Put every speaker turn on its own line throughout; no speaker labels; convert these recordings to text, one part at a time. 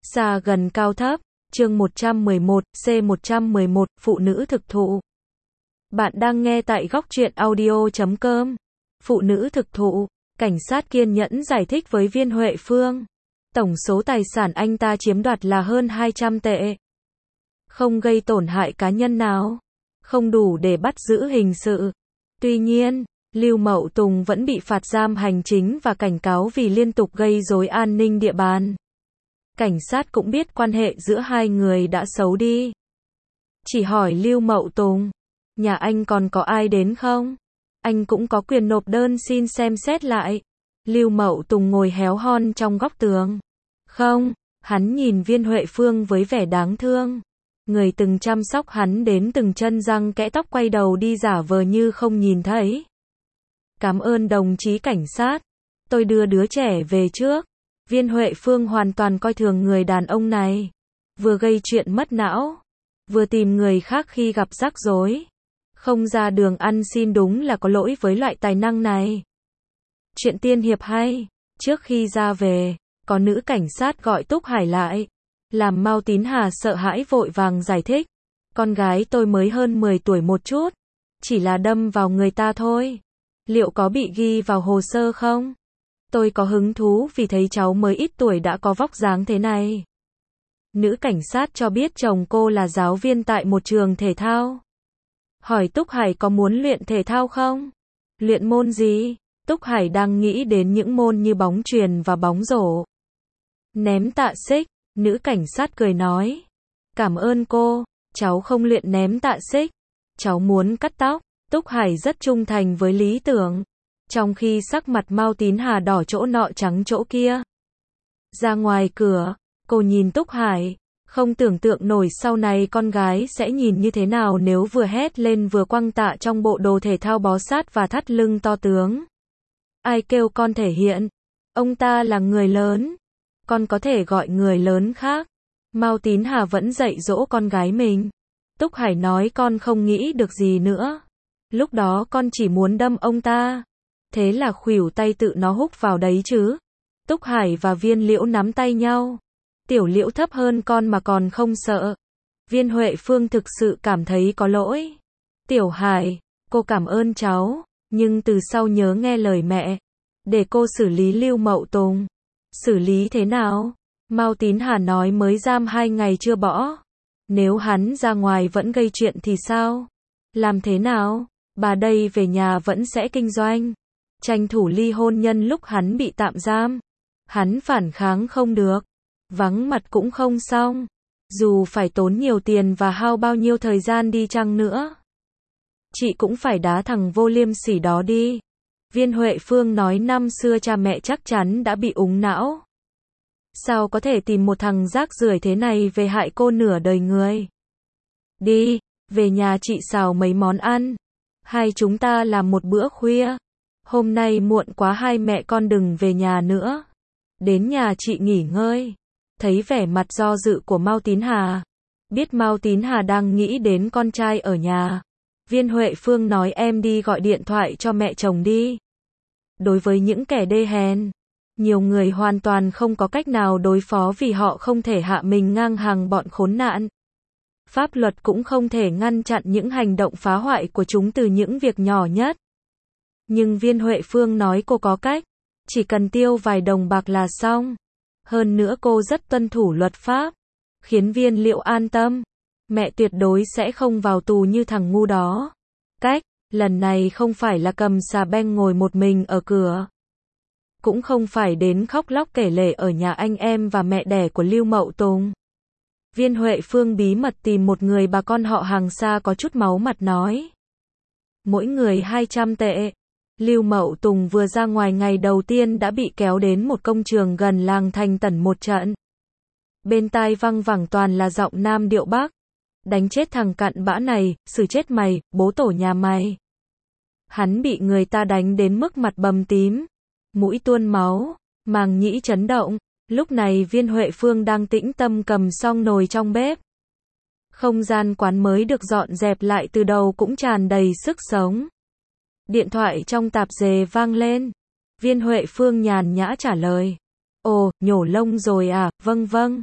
Xa gần cao thấp, chương 111, C111, phụ nữ thực thụ. Bạn đang nghe tại góc truyện audio.com. Phụ nữ thực thụ, cảnh sát kiên nhẫn giải thích với Viên Huệ Phương. Tổng số tài sản anh ta chiếm đoạt là hơn 200 tệ. Không gây tổn hại cá nhân nào. Không đủ để bắt giữ hình sự. Tuy nhiên, Lưu Mậu Tùng vẫn bị phạt giam hành chính và cảnh cáo vì liên tục gây rối an ninh địa bàn. Cảnh sát cũng biết quan hệ giữa hai người đã xấu đi. Chỉ hỏi Lưu Mậu Tùng, nhà anh còn có ai đến không? Anh cũng có quyền nộp đơn xin xem xét lại. Lưu Mậu Tùng ngồi héo hon trong góc tường. Không, hắn nhìn Viên Huệ Phương với vẻ đáng thương. Người từng chăm sóc hắn đến từng chân răng kẽ tóc quay đầu đi giả vờ như không nhìn thấy. Cảm ơn đồng chí cảnh sát. Tôi đưa đứa trẻ về trước. Viên Huệ Phương hoàn toàn coi thường người đàn ông này. Vừa gây chuyện mất não, vừa tìm người khác khi gặp rắc rối. Không ra đường ăn xin đúng là có lỗi với loại tài năng này. Chuyện tiên hiệp hay. Trước khi ra về, có nữ cảnh sát gọi Túc Hải lại. Làm Mao Tín Hà sợ hãi vội vàng giải thích. Con gái tôi mới hơn 10 tuổi một chút. Chỉ là đâm vào người ta thôi. Liệu có bị ghi vào hồ sơ không? Tôi có hứng thú vì thấy cháu mới ít tuổi đã có vóc dáng thế này. Nữ cảnh sát cho biết chồng cô là giáo viên tại một trường thể thao. Hỏi Túc Hải có muốn luyện thể thao không? Luyện môn gì? Túc Hải đang nghĩ đến những môn như bóng chuyền và bóng rổ. Ném tạ xích, nữ cảnh sát cười nói. Cảm ơn cô, cháu không luyện ném tạ xích. Cháu muốn cắt tóc. Túc Hải rất trung thành với lý tưởng. Trong khi sắc mặt Mao Tín Hà đỏ chỗ nọ trắng chỗ kia. Ra ngoài cửa, cô nhìn Túc Hải, không tưởng tượng nổi sau này con gái sẽ nhìn như thế nào nếu vừa hét lên vừa quăng tạ trong bộ đồ thể thao bó sát và thắt lưng to tướng. Ai kêu con thể hiện? Ông ta là người lớn. Con có thể gọi người lớn khác. Mao Tín Hà vẫn dạy dỗ con gái mình. Túc Hải nói con không nghĩ được gì nữa. Lúc đó con chỉ muốn đâm ông ta. Thế là khuỷu tay tự nó húc vào đấy chứ. Túc Hải và Viên Liễu nắm tay nhau. Tiểu Liễu thấp hơn con mà còn không sợ. Viên Huệ Phương thực sự cảm thấy có lỗi. Tiểu Hải, cô cảm ơn cháu, nhưng từ sau nhớ nghe lời mẹ. Để cô xử lý Lưu Mậu Tùng. Xử lý thế nào? Mao Tín Hà nói mới giam 2 ngày chưa bỏ. Nếu hắn ra ngoài vẫn gây chuyện thì sao? Làm thế nào? Bà đây về nhà vẫn sẽ kinh doanh. Tranh thủ ly hôn nhân lúc hắn bị tạm giam. Hắn phản kháng không được. Vắng mặt cũng không xong. Dù phải tốn nhiều tiền và hao bao nhiêu thời gian đi chăng nữa. Chị cũng phải đá thằng vô liêm sỉ đó đi. Viên Huệ Phương nói năm xưa cha mẹ chắc chắn đã bị úng não. Sao có thể tìm một thằng rác rưởi thế này về hại cô nửa đời người. Đi, về nhà chị xào mấy món ăn. Hai chúng ta làm một bữa khuya. Hôm nay muộn quá hai mẹ con đừng về nhà nữa. Đến nhà chị nghỉ ngơi. Thấy vẻ mặt do dự của Mao Tín Hà. Biết Mao Tín Hà đang nghĩ đến con trai ở nhà. Viên Huệ Phương nói em đi gọi điện thoại cho mẹ chồng đi. Đối với những kẻ đê hèn, nhiều người hoàn toàn không có cách nào đối phó vì họ không thể hạ mình ngang hàng bọn khốn nạn. Pháp luật cũng không thể ngăn chặn những hành động phá hoại của chúng từ những việc nhỏ nhất. Nhưng Viên Huệ Phương nói cô có cách, chỉ cần tiêu vài đồng bạc là xong. Hơn nữa cô rất tuân thủ luật pháp, khiến Viên Liễu an tâm. Mẹ tuyệt đối sẽ không vào tù như thằng ngu đó. Cách, lần này không phải là cầm xà beng ngồi một mình ở cửa. Cũng không phải đến khóc lóc kể lể ở nhà anh em và mẹ đẻ của Lưu Mậu Tùng. Viên Huệ Phương bí mật tìm một người bà con họ hàng xa có chút máu mặt nói. Mỗi người 200 tệ. Lưu Mậu Tùng vừa ra ngoài ngày đầu tiên đã bị kéo đến một công trường gần làng Thành Tẩn một trận. Bên tai văng vẳng toàn là giọng nam điệu Bắc. Đánh chết thằng cặn bã này, xử chết mày, bố tổ nhà mày. Hắn bị người ta đánh đến mức mặt bầm tím, mũi tuôn máu, màng nhĩ chấn động. Lúc này Viên Huệ Phương đang tĩnh tâm cầm xong nồi trong bếp. Không gian quán mới được dọn dẹp lại từ đầu cũng tràn đầy sức sống. Điện thoại trong tạp dề vang lên. Viên Huệ Phương nhàn nhã trả lời. Ồ, nhổ lông rồi à, vâng vâng.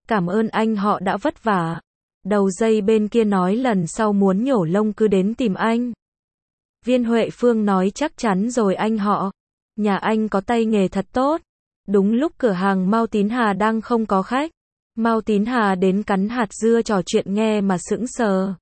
Cảm ơn anh họ đã vất vả. Đầu dây bên kia nói lần sau muốn nhổ lông cứ đến tìm anh. Viên Huệ Phương nói chắc chắn rồi anh họ. Nhà anh có tay nghề thật tốt. Đúng lúc cửa hàng Mao Tín Hà đang không có khách. Mao Tín Hà đến cắn hạt dưa trò chuyện nghe mà sững sờ.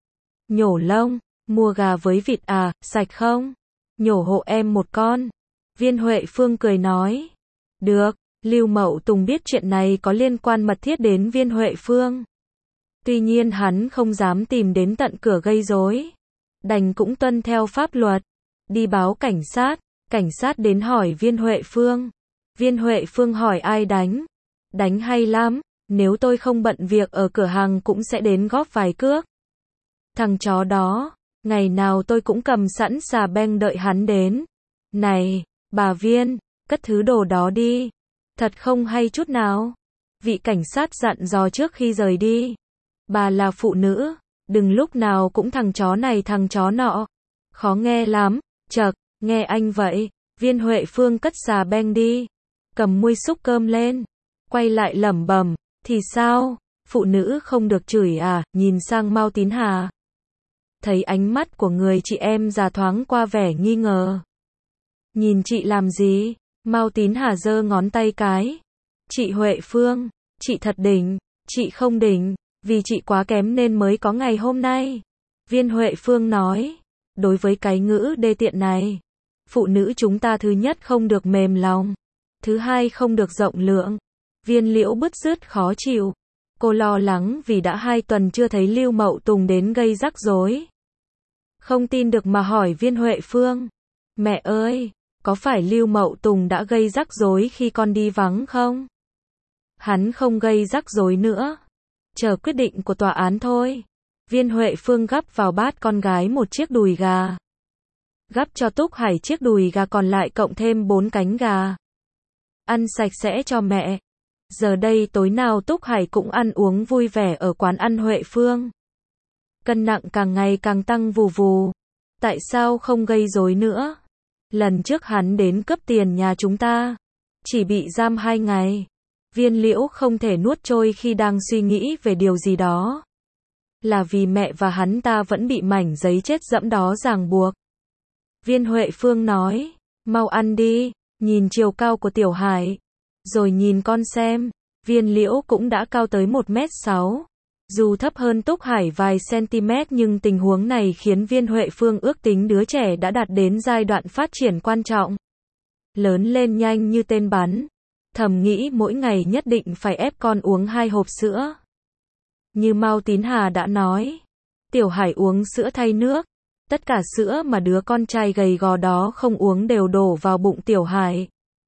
Nhổ lông, mua gà với vịt à, sạch không? Nhổ hộ em một con. Viên Huệ Phương cười nói. Được, Lưu Mậu Tùng biết chuyện này có liên quan mật thiết đến Viên Huệ Phương. Tuy nhiên hắn không dám tìm đến tận cửa gây rối. Đành cũng tuân theo pháp luật. Đi báo cảnh sát đến hỏi Viên Huệ Phương. Viên Huệ Phương hỏi ai đánh? Đánh hay lắm, nếu tôi không bận việc ở cửa hàng cũng sẽ đến góp vài cước. Thằng chó đó, ngày nào tôi cũng cầm sẵn xà beng đợi hắn đến. Này, bà Viên, cất thứ đồ đó đi. Thật không hay chút nào. Vị cảnh sát dặn dò trước khi rời đi. Bà là phụ nữ, đừng lúc nào cũng thằng chó này thằng chó nọ. Khó nghe lắm, chậc, nghe anh vậy. Viên Huệ Phương cất xà beng đi. Cầm muôi xúc cơm lên. Quay lại lẩm bẩm, thì sao? Phụ nữ không được chửi à? Nhìn sang Mao Tín Hà. Thấy ánh mắt của người chị em già thoáng qua vẻ nghi ngờ. Nhìn chị làm gì? Mao Tín Hà giơ ngón tay cái. Chị Huệ Phương, chị thật đỉnh, chị không đỉnh, vì chị quá kém nên mới có ngày hôm nay. Viên Huệ Phương nói, đối với cái ngữ đê tiện này, phụ nữ chúng ta thứ nhất không được mềm lòng, thứ hai không được rộng lượng. Viên Liễu bứt rứt khó chịu. Cô lo lắng vì đã 2 tuần chưa thấy Lưu Mậu Tùng đến gây rắc rối. Không tin được mà hỏi Viên Huệ Phương. Mẹ ơi, có phải Lưu Mậu Tùng đã gây rắc rối khi con đi vắng không? Hắn không gây rắc rối nữa. Chờ quyết định của tòa án thôi. Viên Huệ Phương gắp vào bát con gái một chiếc đùi gà. Gắp cho Túc Hải chiếc đùi gà còn lại cộng thêm 4 cánh gà. Ăn sạch sẽ cho mẹ. Giờ đây tối nào Túc Hải cũng ăn uống vui vẻ ở quán ăn Huệ Phương. Cân nặng càng ngày càng tăng vù vù. Tại sao không gây rối nữa? Lần trước hắn đến cướp tiền nhà chúng ta. Chỉ bị giam 2 ngày. Viên Liễu không thể nuốt trôi khi đang suy nghĩ về điều gì đó. Là vì mẹ và hắn ta vẫn bị mảnh giấy chết dẫm đó ràng buộc. Viên Huệ Phương nói, mau ăn đi, nhìn chiều cao của Tiểu Hải. Rồi nhìn con xem, Viên Liễu cũng đã cao tới 1m6. Dù thấp hơn Túc Hải vài cm nhưng tình huống này khiến Viên Huệ Phương ước tính đứa trẻ đã đạt đến giai đoạn phát triển quan trọng. Lớn lên nhanh như tên bắn. Thầm nghĩ mỗi ngày nhất định phải ép con uống 2 hộp sữa. Như Mao Tín Hà đã nói, Tiểu Hải uống sữa thay nước. Tất cả sữa mà đứa con trai gầy gò đó không uống đều đổ vào bụng Tiểu Hải.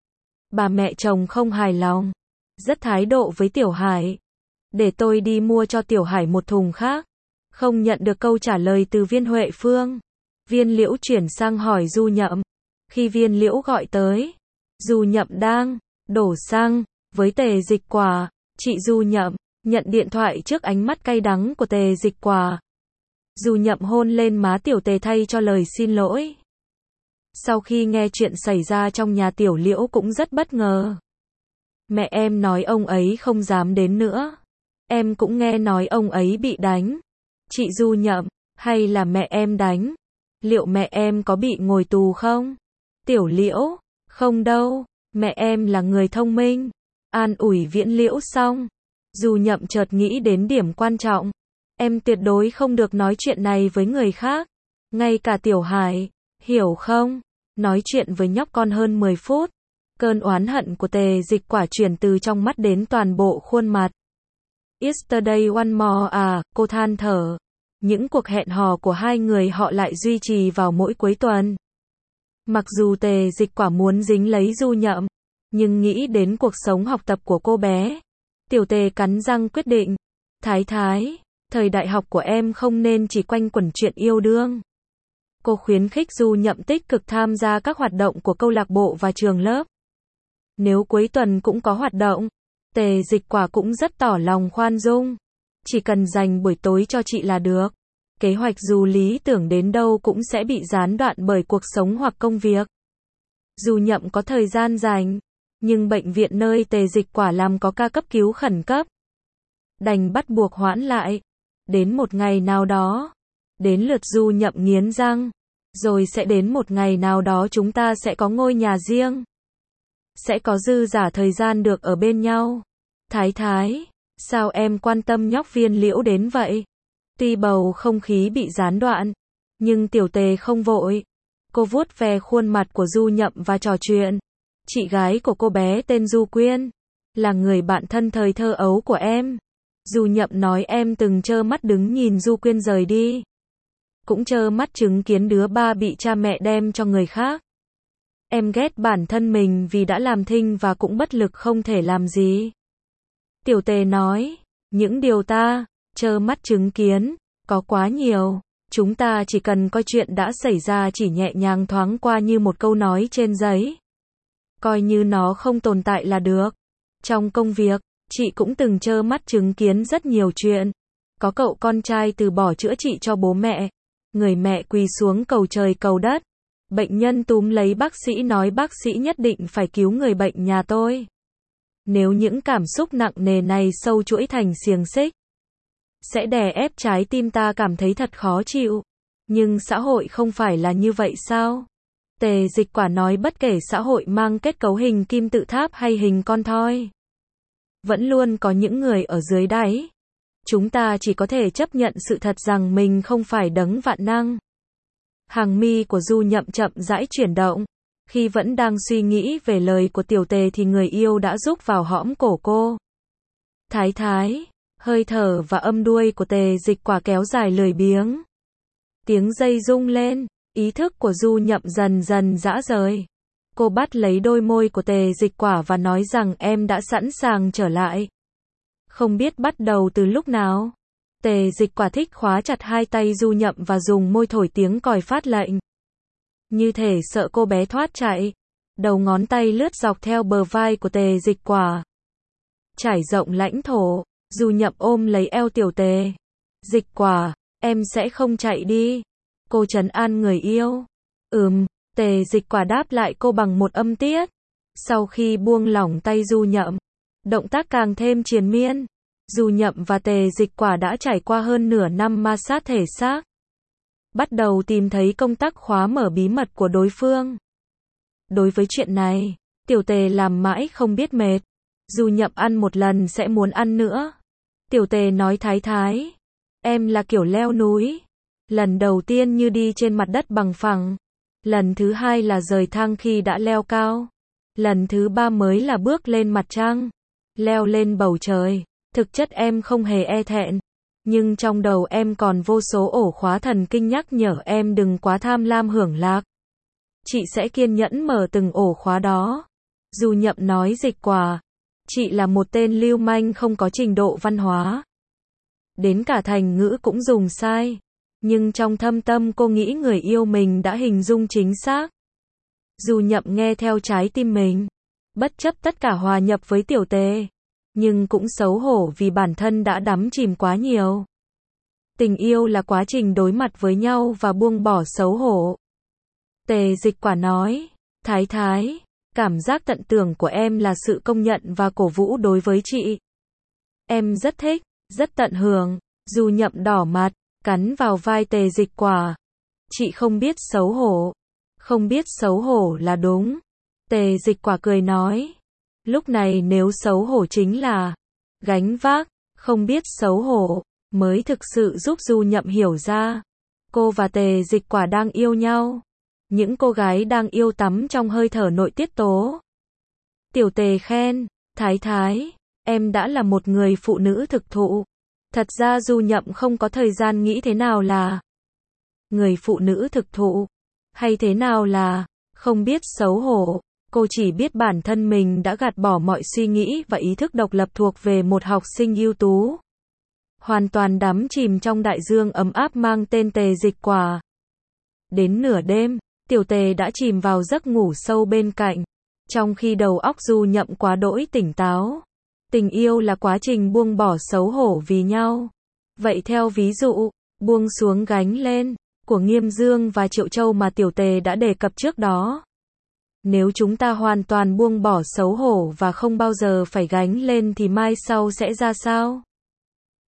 Bà mẹ chồng không hài lòng. Rất thái độ với Tiểu Hải. Để tôi đi mua cho Tiểu Hải một thùng khác. Không nhận được câu trả lời từ Viên Huệ Phương. Viên Liễu chuyển sang hỏi Du Nhậm. Khi Viên Liễu gọi tới, Du Nhậm đang đổ xăng với Tề Dịch Quả. Chị Du Nhậm nhận điện thoại trước ánh mắt cay đắng của Tề Dịch Quả. Du Nhậm hôn lên má Tiểu Tề thay cho lời xin lỗi. Sau khi nghe chuyện xảy ra trong nhà Tiểu Liễu cũng rất bất ngờ. Mẹ em nói ông ấy không dám đến nữa. Em cũng nghe nói ông ấy bị đánh. Chị Du Nhậm, hay là mẹ em đánh? Liệu mẹ em có bị ngồi tù không? Tiểu Liễu, không đâu, mẹ em là người thông minh. An ủi Viễn Liễu xong, Du Nhậm chợt nghĩ đến điểm quan trọng. Em tuyệt đối không được nói chuyện này với người khác. Ngay cả Tiểu Hải, hiểu không? Nói chuyện với nhóc con hơn 10 phút. Cơn oán hận của Tề Dịch Quả chuyển từ trong mắt đến toàn bộ khuôn mặt. Yesterday one more à, cô than thở. Những cuộc hẹn hò của hai người họ lại duy trì vào mỗi cuối tuần. Mặc dù Tề Dịch Quả muốn dính lấy Du Nhậm, nhưng nghĩ đến cuộc sống học tập của cô bé. Tiểu Tề cắn răng quyết định. Thái, thời đại học của em không nên chỉ quanh quẩn chuyện yêu đương. Cô khuyến khích Du Nhậm tích cực tham gia các hoạt động của câu lạc bộ và trường lớp. Nếu cuối tuần cũng có hoạt động, Tề Dịch Quả cũng rất tỏ lòng khoan dung. Chỉ cần dành buổi tối cho chị là được. Kế hoạch dù lý tưởng đến đâu cũng sẽ bị gián đoạn bởi cuộc sống hoặc công việc. Du Nhậm có thời gian rảnh, nhưng bệnh viện nơi Tề Dịch Quả làm có ca cấp cứu khẩn cấp. đành bắt buộc hoãn lại. Đến một ngày nào đó, đến lượt Du Nhậm nghiến răng, rồi sẽ đến một ngày nào đó chúng ta sẽ có ngôi nhà riêng. Sẽ có dư giả thời gian được ở bên nhau. Thái thái, sao em quan tâm nhóc Viên Liễu đến vậy? Tuy bầu không khí bị gián đoạn, nhưng Tiểu Tề không vội. Cô vuốt ve khuôn mặt của Du Nhậm và trò chuyện. Chị gái của cô bé tên Du Quyên, là người bạn thân thời thơ ấu của em. Du Nhậm nói em từng trơ mắt đứng nhìn Du Quyên rời đi. Cũng trơ mắt chứng kiến đứa ba bị cha mẹ đem cho người khác. Em ghét bản thân mình vì đã làm thinh và cũng bất lực không thể làm gì. Tiểu Tề nói, những điều ta trơ mắt chứng kiến có quá nhiều. Chúng ta chỉ cần coi chuyện đã xảy ra chỉ nhẹ nhàng thoáng qua như một câu nói trên giấy. Coi như nó không tồn tại là được. Trong công việc, chị cũng từng trơ mắt chứng kiến rất nhiều chuyện. Có cậu con trai từ bỏ chữa trị cho bố mẹ. Người mẹ quỳ xuống cầu trời cầu đất. Bệnh nhân túm lấy bác sĩ nói bác sĩ nhất định phải cứu người bệnh nhà tôi. Nếu những cảm xúc nặng nề này sâu chuỗi thành xiềng xích, sẽ đè ép trái tim ta cảm thấy thật khó chịu. Nhưng xã hội không phải là như vậy sao? Tề Dịch Quả nói bất kể xã hội mang kết cấu hình kim tự tháp hay hình con thoi, vẫn luôn có những người ở dưới đáy. Chúng ta chỉ có thể chấp nhận sự thật rằng mình không phải đấng vạn năng. Hàng mi của Du Nhậm chậm rãi chuyển động. Khi vẫn đang suy nghĩ về lời của Tiểu Tề thì người yêu đã rúc vào hõm cổ cô. Thái thái, hơi thở và âm đuôi của Tề Dịch Quả kéo dài lười biếng. Tiếng dây rung lên, ý thức của Du Nhậm dần dần rã rời. Cô bắt lấy đôi môi của Tề Dịch Quả và nói rằng em đã sẵn sàng trở lại. Không biết bắt đầu từ lúc nào. Tề Dịch Quả thích khóa chặt hai tay Du Nhậm và dùng môi thổi tiếng còi phát lệnh. Như thể sợ cô bé thoát chạy. Đầu ngón tay lướt dọc theo bờ vai của Tề Dịch Quả. Trải rộng lãnh thổ, Du Nhậm ôm lấy eo Tiểu Tề. Dịch Quả, em sẽ không chạy đi. Cô trấn an người yêu. Tề Dịch Quả đáp lại cô bằng một âm tiết. Sau khi buông lỏng tay Du Nhậm, động tác càng thêm triền miên. Du Nhậm và Tề Dịch Quả đã trải qua hơn nửa năm ma sát thể xác. Bắt đầu tìm thấy công tắc khóa mở bí mật của đối phương. Đối với chuyện này, Tiểu Tề làm mãi không biết mệt. Du Nhậm ăn một lần sẽ muốn ăn nữa. Tiểu Tề nói thái thái, em là kiểu leo núi. Lần đầu tiên như đi trên mặt đất bằng phẳng. Lần thứ hai là rời thang khi đã leo cao. Lần thứ ba mới là bước lên mặt trăng. Leo lên bầu trời. Thực chất em không hề e thẹn. Nhưng trong đầu em còn vô số ổ khóa thần kinh nhắc nhở em đừng quá tham lam hưởng lạc. Chị sẽ kiên nhẫn mở từng ổ khóa đó. Du Nhậm nói Dịch Quả, chị là một tên lưu manh không có trình độ văn hóa. Đến cả thành ngữ cũng dùng sai. Nhưng trong thâm tâm cô nghĩ người yêu mình đã hình dung chính xác. Du Nhậm nghe theo trái tim mình. Bất chấp tất cả hòa nhập với Tiểu Tề. Nhưng cũng xấu hổ vì bản thân đã đắm chìm quá nhiều. Tình yêu là quá trình đối mặt với nhau và buông bỏ xấu hổ. Tề Dịch Quả nói, thái thái, cảm giác tận tưởng của em là sự công nhận và cổ vũ đối với chị. Em rất thích, rất tận hưởng. Du Nhậm đỏ mặt, cắn vào vai Tề Dịch Quả. Chị không biết xấu hổ. Không biết xấu hổ là đúng. Tề Dịch Quả cười nói. Lúc này nếu xấu hổ chính là gánh vác, không biết xấu hổ, mới thực sự giúp Du Nhậm hiểu ra. Cô và Tề Dịch Quả đang yêu nhau. Những cô gái đang yêu tắm trong hơi thở nội tiết tố. Tiểu Tề khen, thái thái, em đã là một người phụ nữ thực thụ. Thật ra Du Nhậm không có thời gian nghĩ thế nào là người phụ nữ thực thụ, hay thế nào là không biết xấu hổ. Cô chỉ biết bản thân mình đã gạt bỏ mọi suy nghĩ và ý thức độc lập thuộc về một học sinh ưu tú. Hoàn toàn đắm chìm trong đại dương ấm áp mang tên Tề Dịch Quả. Đến nửa đêm, Tiểu Tề đã chìm vào giấc ngủ sâu bên cạnh. Trong khi đầu óc Du Nhậm quá đỗi tỉnh táo. Tình yêu là quá trình buông bỏ xấu hổ vì nhau. Vậy theo ví dụ, buông xuống gánh lên của Nghiêm Dương và Triệu Châu mà Tiểu Tề đã đề cập trước đó. Nếu chúng ta hoàn toàn buông bỏ xấu hổ và không bao giờ phải gánh lên thì mai sau sẽ ra sao?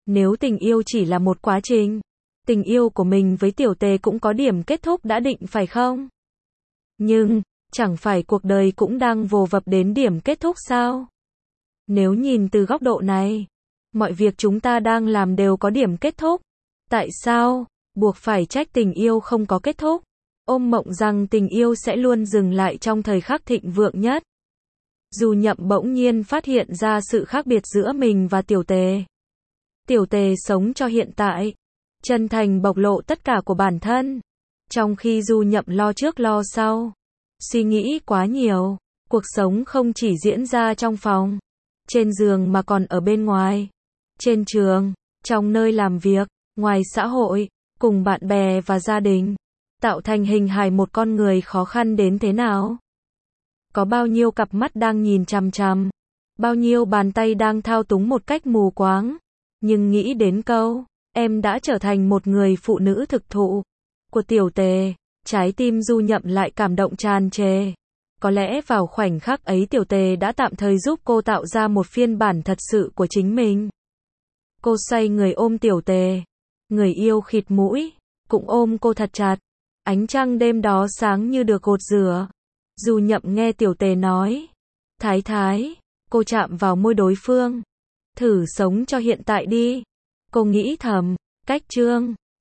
Nếu tình yêu chỉ là một quá trình, tình yêu của mình với tiểu tề cũng có điểm kết thúc đã định phải không? Nhưng, chẳng phải cuộc đời cũng đang vồ vập đến điểm kết thúc sao? Nếu nhìn từ góc độ này, mọi việc chúng ta đang làm đều có điểm kết thúc. Tại sao buộc phải trách tình yêu không có kết thúc? Ôm mộng rằng tình yêu sẽ luôn dừng lại trong thời khắc thịnh vượng nhất. Du Nhậm bỗng nhiên phát hiện ra sự khác biệt giữa mình và tiểu tề. Tiểu tề sống cho hiện tại, chân thành bộc lộ tất cả của bản thân, trong khi Du Nhậm lo trước lo sau, suy nghĩ quá nhiều. Cuộc sống không chỉ diễn ra trong phòng, trên giường mà còn ở bên ngoài, trên trường, trong nơi làm việc, ngoài xã hội, cùng bạn bè và gia đình, tạo thành hình hài một con người khó khăn đến thế nào. Có bao nhiêu cặp mắt đang nhìn chằm chằm, bao nhiêu bàn tay đang thao túng một cách mù quáng, nhưng nghĩ đến câu, em đã trở thành một người phụ nữ thực thụ của tiểu tề, trái tim Du Nhậm lại cảm động tràn trề. Có lẽ vào khoảnh khắc ấy tiểu tề đã tạm thời giúp cô tạo ra một phiên bản thật sự của chính mình. Cô xoay người ôm tiểu tề, người yêu khịt mũi, cũng ôm cô thật chặt. Ánh trăng đêm đó sáng như được gột rửa. Du Nhậm nghe tiểu tề nói, thái thái, cô chạm vào môi đối phương. Thử sống cho hiện tại đi. Cô nghĩ thầm, cách chương